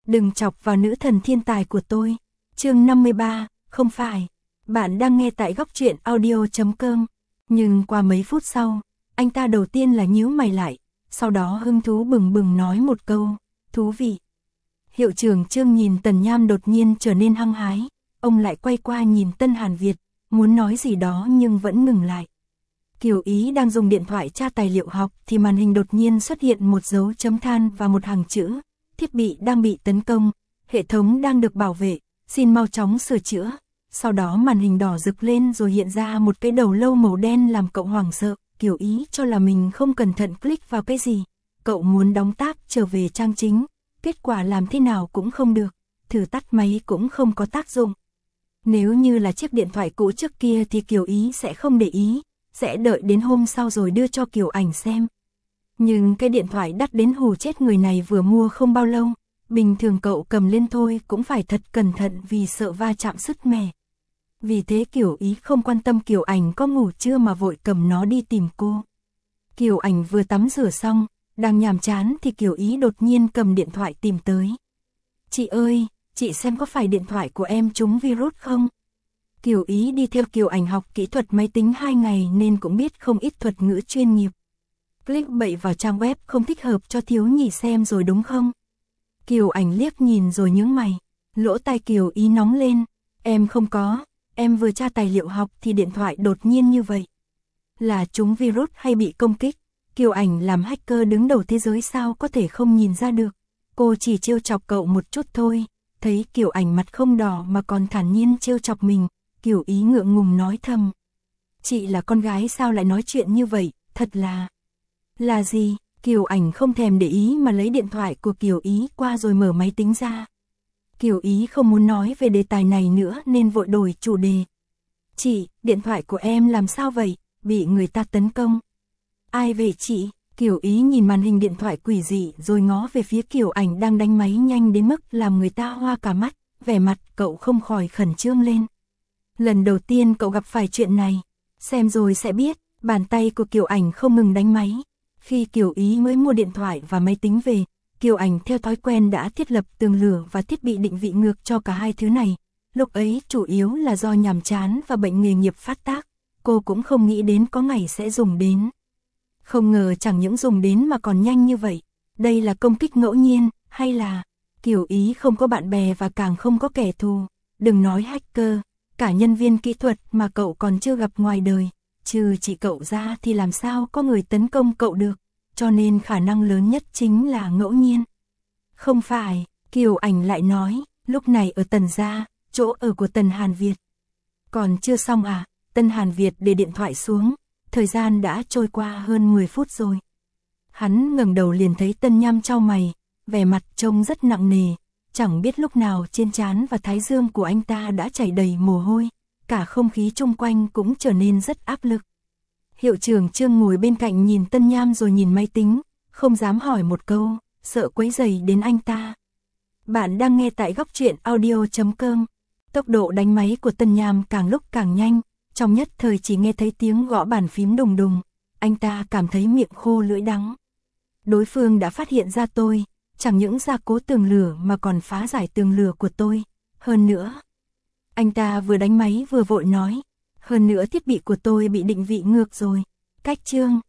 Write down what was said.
đừng chọc vào nữ thần thiên tài của tôi. Chương 53, không phải. Bạn đang nghe tại góc truyện audio.com. Nhưng qua mấy phút sau, anh ta đầu tiên là nhíu mày lại, sau đó hứng thú bừng bừng nói một câu, thú vị. Hiệu trưởng Trương nhìn Tần Nham đột nhiên trở nên hăng hái, ông lại quay qua nhìn Tân Hàn Việt, muốn nói gì đó nhưng vẫn ngừng lại. Kiều Ý đang dùng điện thoại tra tài liệu học thì màn hình đột nhiên xuất hiện một dấu chấm than và một hàng chữ, thiết bị đang bị tấn công, hệ thống đang được bảo vệ, xin mau chóng sửa chữa. Sau đó màn hình đỏ rực lên rồi hiện ra một cái đầu lâu màu đen làm cậu hoảng sợ. Kiều Ý cho là mình không cẩn thận click vào cái gì, cậu muốn đóng tác trở về trang chính, kết quả làm thế nào cũng không được, thử tắt máy cũng không có tác dụng. Nếu như là chiếc điện thoại cũ trước kia thì Kiều Ý sẽ không để ý, sẽ đợi đến hôm sau rồi đưa cho Kiều Ảnh xem. Nhưng cái điện thoại đắt đến hù chết người này vừa mua không bao lâu, bình thường cậu cầm lên thôi cũng phải thật cẩn thận vì sợ va chạm sứt mẻ. Vì thế Kiều Ý không quan tâm Kiều Ảnh có ngủ chưa mà vội cầm nó đi tìm cô. Kiều Ảnh vừa tắm rửa xong, đang nhàm chán thì Kiều Ý đột nhiên cầm điện thoại tìm tới. Chị ơi, chị xem có phải điện thoại của em trúng virus không? Kiều Ý đi theo Kiều Ảnh học kỹ thuật máy tính 2 ngày nên cũng biết không ít thuật ngữ chuyên nghiệp. Click bậy vào trang web không thích hợp cho thiếu nhì xem rồi đúng không? Kiều Ảnh liếc nhìn rồi nhướng mày, lỗ tai Kiều Ý nóng lên, em không có. Em vừa tra tài liệu học thì điện thoại đột nhiên như vậy. Là trúng virus hay bị công kích? Kiều Ảnh làm hacker đứng đầu thế giới sao có thể không nhìn ra được. Cô chỉ trêu chọc cậu một chút thôi. Thấy Kiều Ảnh mặt không đỏ mà còn thản nhiên trêu chọc mình, Kiều Ý ngượng ngùng nói thầm. Chị là con gái sao lại nói chuyện như vậy, thật là... Là gì? Kiều Ảnh không thèm để ý mà lấy điện thoại của Kiều Ý qua rồi mở máy tính ra. Kiều Ý không muốn nói về đề tài này nữa nên vội đổi chủ đề. Chị, điện thoại của em làm sao vậy? Bị người ta tấn công. Ai về chị? Kiều Ý nhìn màn hình điện thoại quỷ dị rồi ngó về phía Kiều Ảnh đang đánh máy nhanh đến mức làm người ta hoa cả mắt. Vẻ mặt cậu không khỏi khẩn trương lên. Lần đầu tiên cậu gặp phải chuyện này. Xem rồi sẽ biết, bàn tay của Kiều Ảnh không ngừng đánh máy. Khi Kiều Ý mới mua điện thoại và máy tính về, Kiều Ảnh theo thói quen đã thiết lập tường lửa và thiết bị định vị ngược cho cả hai thứ này. Lúc ấy chủ yếu là do nhàm chán và bệnh nghề nghiệp phát tác, cô cũng không nghĩ đến có ngày sẽ dùng đến. Không ngờ chẳng những dùng đến mà còn nhanh như vậy. Đây là công kích ngẫu nhiên, hay là... Kiều Ý không có bạn bè và càng không có kẻ thù. Đừng nói hacker, cả nhân viên kỹ thuật mà cậu còn chưa gặp ngoài đời. Trừ chị cậu ra thì làm sao có người tấn công cậu được. Cho nên khả năng lớn nhất chính là ngẫu nhiên. Không phải, Kiều Ảnh lại nói, lúc này ở Tần gia, chỗ ở của Tần Hàn Việt. Còn chưa xong à? Tân Hàn Việt để điện thoại xuống, thời gian đã trôi qua hơn 10 phút rồi. Hắn ngẩng đầu liền thấy Tân Nham chau mày, vẻ mặt trông rất nặng nề, chẳng biết lúc nào trên trán và thái dương của anh ta đã chảy đầy mồ hôi, cả không khí chung quanh cũng trở nên rất áp lực. Hiệu trưởng Trương ngồi bên cạnh nhìn Tân Nham rồi nhìn máy tính, không dám hỏi một câu, sợ quấy rầy đến anh ta. Bạn đang nghe tại góc truyện audio.com. Tốc độ đánh máy của Tân Nham càng lúc càng nhanh, trong nhất thời chỉ nghe thấy tiếng gõ bàn phím đùng đùng, anh ta cảm thấy miệng khô lưỡi đắng. Đối phương đã phát hiện ra tôi, chẳng những gia cố tường lửa mà còn phá giải tường lửa của tôi, hơn nữa. Anh ta vừa đánh máy vừa vội nói, hơn nữa thiết bị của tôi bị định vị ngược rồi. Cách Trương,